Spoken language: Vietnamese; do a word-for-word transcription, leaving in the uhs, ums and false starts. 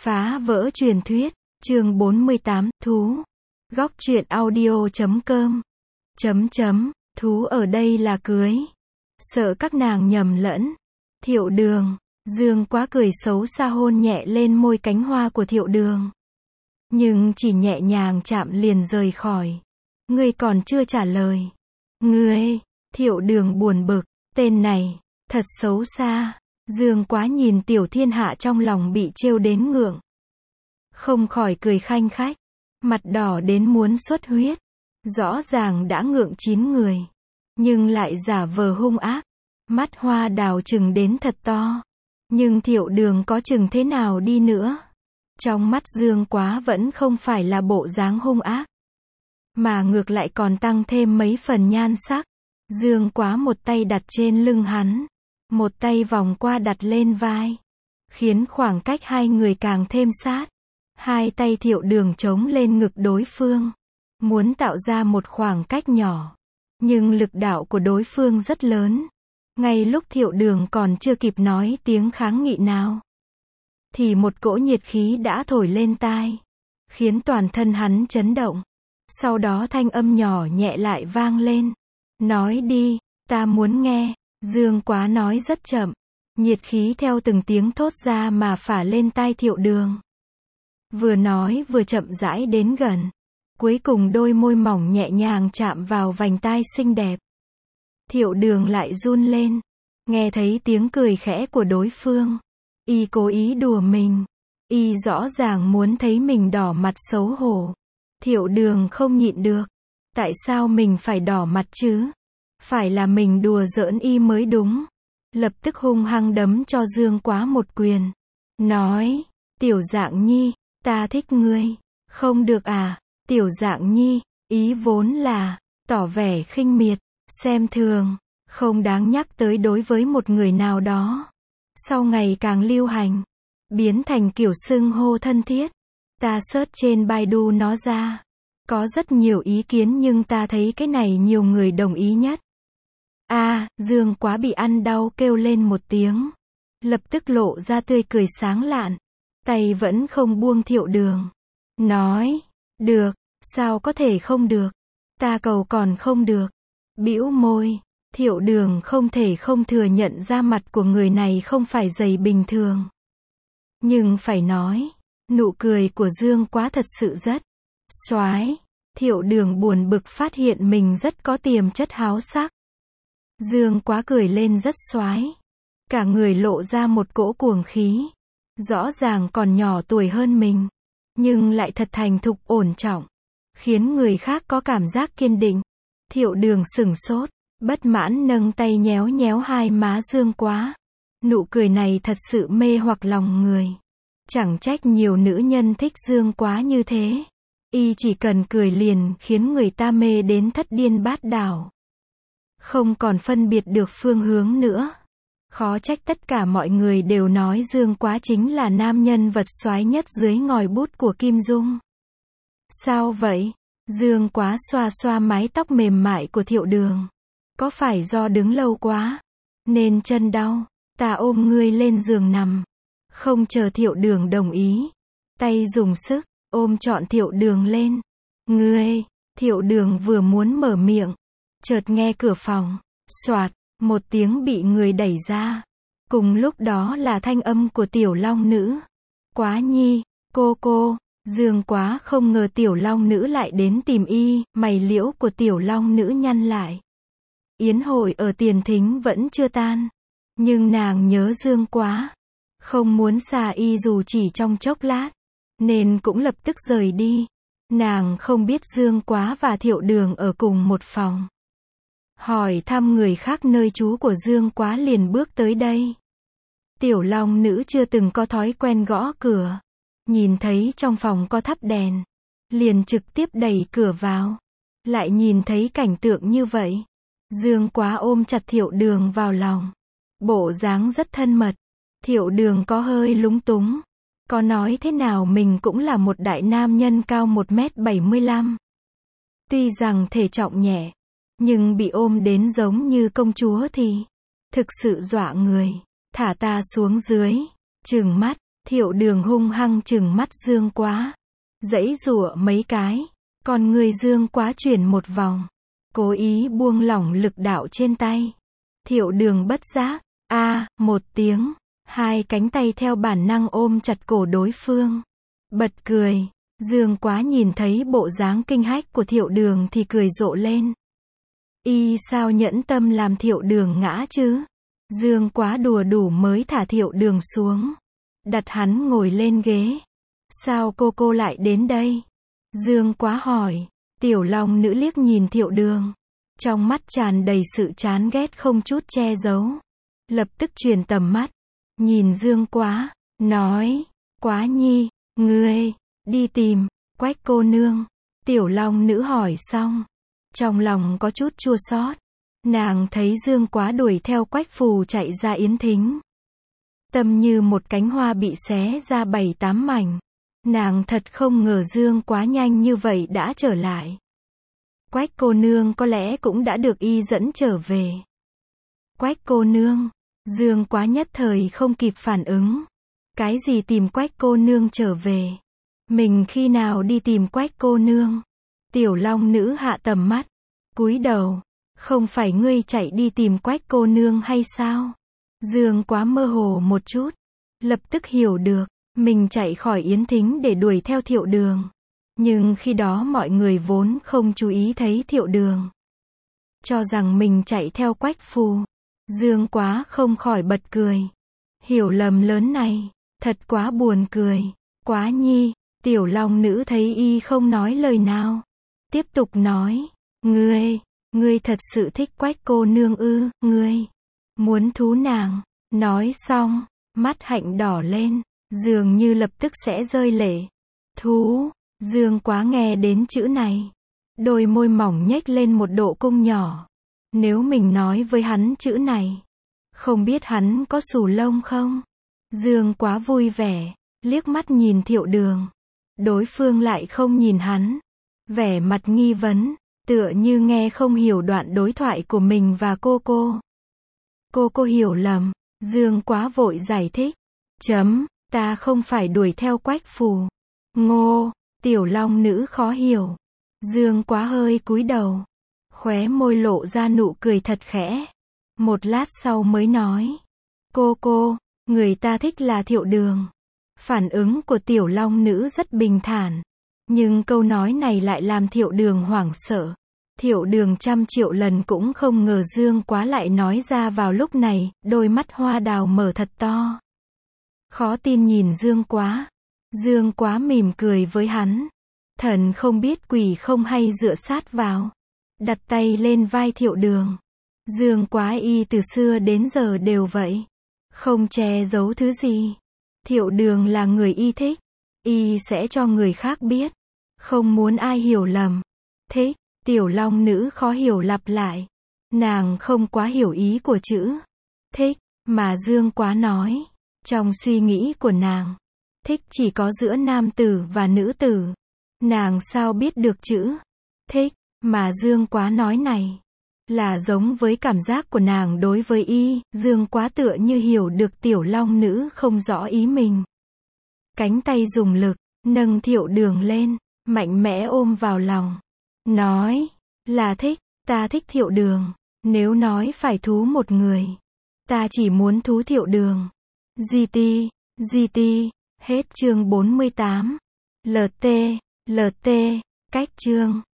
Phá vỡ truyền thuyết, chương bốn mươi tám, thú. Góc truyện audio chấm com. Chấm chấm, thú ở đây là cưới. Sợ các nàng nhầm lẫn. Thiệu Đường, Dương Quá cười xấu xa hôn nhẹ lên môi cánh hoa của Thiệu Đường. Nhưng chỉ nhẹ nhàng chạm liền rời khỏi. Ngươi còn chưa trả lời. Ngươi, Thiệu Đường buồn bực, tên này, thật xấu xa. Dương Quá nhìn Tiểu Thiên Hạ trong lòng bị trêu đến ngượng. Không khỏi cười khanh khách, mặt đỏ đến muốn xuất huyết. Rõ ràng đã ngượng chín người, nhưng lại giả vờ hung ác. Mắt hoa đào trừng đến thật to. Nhưng Thiệu Đường có chừng thế nào đi nữa, trong mắt Dương Quá vẫn không phải là bộ dáng hung ác, mà ngược lại còn tăng thêm mấy phần nhan sắc. Dương Quá một tay đặt trên lưng hắn, một tay vòng qua đặt lên vai, khiến khoảng cách hai người càng thêm sát. Hai tay Thiệu Đường chống lên ngực đối phương, muốn tạo ra một khoảng cách nhỏ, nhưng lực đạo của đối phương rất lớn. Ngay lúc Thiệu Đường còn chưa kịp nói tiếng kháng nghị nào, thì một cỗ nhiệt khí đã thổi lên tai, khiến toàn thân hắn chấn động. Sau đó thanh âm nhỏ nhẹ lại vang lên. Nói đi, ta muốn nghe. Dương Quá nói rất chậm, nhiệt khí theo từng tiếng thốt ra mà phả lên tai Thiệu Đường. Vừa nói vừa chậm rãi đến gần, cuối cùng đôi môi mỏng nhẹ nhàng chạm vào vành tai xinh đẹp. Thiệu Đường lại run lên, nghe thấy tiếng cười khẽ của đối phương. Y cố ý đùa mình, y rõ ràng muốn thấy mình đỏ mặt xấu hổ. Thiệu Đường không nhịn được, tại sao mình phải đỏ mặt chứ? Phải là mình đùa giỡn y mới đúng. Lập tức hung hăng đấm cho Dương Quá một quyền, nói, Tiểu Dạng Nhi, ta thích ngươi. Không được à? Tiểu Dạng Nhi, ý vốn là tỏ vẻ khinh miệt, xem thường, không đáng nhắc tới đối với một người nào đó. Sau ngày càng lưu hành, biến thành kiểu xưng hô thân thiết. Ta search trên Baidu nó ra, có rất nhiều ý kiến nhưng ta thấy cái này nhiều người đồng ý nhất. A, à, Dương Quá bị ăn đau kêu lên một tiếng, lập tức lộ ra tươi cười sáng lạn, tay vẫn không buông Thiệu Đường. Nói, được, sao có thể không được? Ta cầu còn không được. Bĩu môi, Thiệu Đường không thể không thừa nhận ra mặt của người này không phải dày bình thường. Nhưng phải nói, nụ cười của Dương Quá thật sự rất xoái. Thiệu Đường buồn bực phát hiện mình rất có tiềm chất háo sắc. Dương Quá cười lên rất xoái, cả người lộ ra một cỗ cuồng khí. Rõ ràng còn nhỏ tuổi hơn mình, nhưng lại thật thành thục ổn trọng, khiến người khác có cảm giác kiên định. Thiệu Đường sửng sốt, bất mãn nâng tay nhéo nhéo hai má Dương Quá. Nụ cười này thật sự mê hoặc lòng người. Chẳng trách nhiều nữ nhân thích Dương Quá như thế. Y chỉ cần cười liền khiến người ta mê đến thất điên bát đảo, không còn phân biệt được phương hướng nữa. Khó trách tất cả mọi người đều nói Dương Quá chính là nam nhân vật soái nhất dưới ngòi bút của Kim Dung. Sao vậy? Dương Quá xoa xoa mái tóc mềm mại của Thiệu Đường. Có phải do đứng lâu quá nên chân đau? Ta ôm ngươi lên giường nằm. Không chờ Thiệu Đường đồng ý, tay dùng sức ôm trọn Thiệu Đường lên. Ngươi, Thiệu Đường vừa muốn mở miệng, chợt nghe cửa phòng xoạt một tiếng bị người đẩy ra. Cùng lúc đó là thanh âm của Tiểu Long Nữ. Quá Nhi, cô cô. Dương Quá không ngờ Tiểu Long Nữ lại đến tìm y, mày liễu của Tiểu Long Nữ nhăn lại. Yến hội ở Tiền Thính vẫn chưa tan, nhưng nàng nhớ Dương Quá, không muốn xa y dù chỉ trong chốc lát, nên cũng lập tức rời đi. Nàng không biết Dương Quá và Thiệu Đường ở cùng một phòng. Hỏi thăm người khác nơi trú của Dương Quá liền bước tới đây. Tiểu Long Nữ chưa từng có thói quen gõ cửa, nhìn thấy trong phòng có thắp đèn, liền trực tiếp đẩy cửa vào. Lại nhìn thấy cảnh tượng như vậy, Dương Quá ôm chặt Thiệu Đường vào lòng, bộ dáng rất thân mật. Thiệu Đường có hơi lúng túng, có nói thế nào mình cũng là một đại nam nhân cao một mét bảy mươi lăm. Tuy rằng thể trọng nhẹ, nhưng bị ôm đến giống như công chúa thì thực sự dọa người. Thả ta xuống dưới. Trừng mắt, Thiệu Đường hung hăng trừng mắt Dương Quá. Giãy giụa mấy cái. Còn người Dương Quá chuyển một vòng. Cố ý buông lỏng lực đạo trên tay. Thiệu Đường bất giác. A, một tiếng. Hai cánh tay theo bản năng ôm chặt cổ đối phương. Bật cười. Dương Quá nhìn thấy bộ dáng kinh hách của Thiệu Đường thì cười rộ lên. Y sao nhẫn tâm làm Thiệu Đường ngã chứ? Dương Quá đùa đủ mới thả Thiệu Đường xuống. Đặt hắn ngồi lên ghế. Sao cô cô lại đến đây? Dương Quá hỏi. Tiểu Long Nữ liếc nhìn Thiệu Đường. Trong mắt tràn đầy sự chán ghét không chút che giấu. Lập tức chuyển tầm mắt. Nhìn Dương Quá. Nói. Quá nhi. Ngươi. Đi tìm. Quách cô nương. Tiểu Long Nữ hỏi xong. Trong lòng có chút chua xót. Nàng thấy Dương Quá đuổi theo Quách Phù chạy ra yến thính. Tâm như một cánh hoa bị xé ra bảy tám mảnh. Nàng thật không ngờ Dương Quá nhanh như vậy đã trở lại. Quách cô nương có lẽ cũng đã được y dẫn trở về. Quách cô nương. Dương Quá nhất thời không kịp phản ứng. Cái gì tìm Quách cô nương trở về? Mình khi nào đi tìm Quách cô nương? Tiểu Long Nữ hạ tầm mắt. Cúi đầu. Không phải ngươi chạy đi tìm Quách cô nương hay sao? Dương Quá mơ hồ một chút. Lập tức hiểu được. Mình chạy khỏi yến thính để đuổi theo Thiệu Đường. Nhưng khi đó mọi người vốn không chú ý thấy Thiệu Đường. Cho rằng mình chạy theo Quách Phù. Dương Quá không khỏi bật cười. Hiểu lầm lớn này. Thật quá buồn cười. Quá nhi. Tiểu Long Nữ thấy y không nói lời nào. Tiếp tục nói. Ngươi. Ngươi thật sự thích Quách cô nương ư? Ngươi. Muốn thú nàng. Nói xong. Mắt hạnh đỏ lên. Dường như lập tức sẽ rơi lệ. Thú. Dương Quá nghe đến chữ này. Đôi môi mỏng nhếch lên một độ cung nhỏ. Nếu mình nói với hắn chữ này. Không biết hắn có xù lông không? Dương Quá vui vẻ. Liếc mắt nhìn Thiệu Đường. Đối phương lại không nhìn hắn. Vẻ mặt nghi vấn. Tựa như nghe không hiểu đoạn đối thoại của mình và cô cô. Cô cô hiểu lầm. Dương Quá vội giải thích. Chấm. Ta không phải đuổi theo Quách Phù. Ngô. Tiểu Long Nữ khó hiểu. Dương Quá hơi cúi đầu. Khóe môi lộ ra nụ cười thật khẽ. Một lát sau mới nói. Cô cô. Người ta thích là Thiệu Đường. Phản ứng của Tiểu Long Nữ rất bình thản. Nhưng câu nói này lại làm Thiệu Đường hoảng sợ. Thiệu Đường trăm triệu lần cũng không ngờ Dương Quá lại nói ra vào lúc này. Đôi mắt hoa đào mở thật to. Khó tin nhìn Dương Quá. Dương Quá mỉm cười với hắn. Thần không biết quỷ không hay dựa sát vào. Đặt tay lên vai Thiệu Đường. Dương Quá y từ xưa đến giờ đều vậy. Không che giấu thứ gì. Thiệu Đường là người y thích. Y sẽ cho người khác biết. Không muốn ai hiểu lầm. Thích. Tiểu Long Nữ khó hiểu lặp lại. Nàng không quá hiểu ý của chữ thích mà Dương Quá nói. Trong suy nghĩ của nàng, thích chỉ có giữa nam tử và nữ tử. Nàng sao biết được chữ thích mà Dương Quá nói này là giống với cảm giác của nàng đối với y. Dương Quá tựa như hiểu được Tiểu Long Nữ không rõ ý mình. Cánh tay dùng lực, nâng Thiệu Đường lên, mạnh mẽ ôm vào lòng. Nói, là thích, ta thích Thiệu Đường. Nếu nói phải thú một người, ta chỉ muốn thú Thiệu Đường. giê tê, giê tê, hết chương bốn mươi tám. lờ tê, lờ tê, cách chương.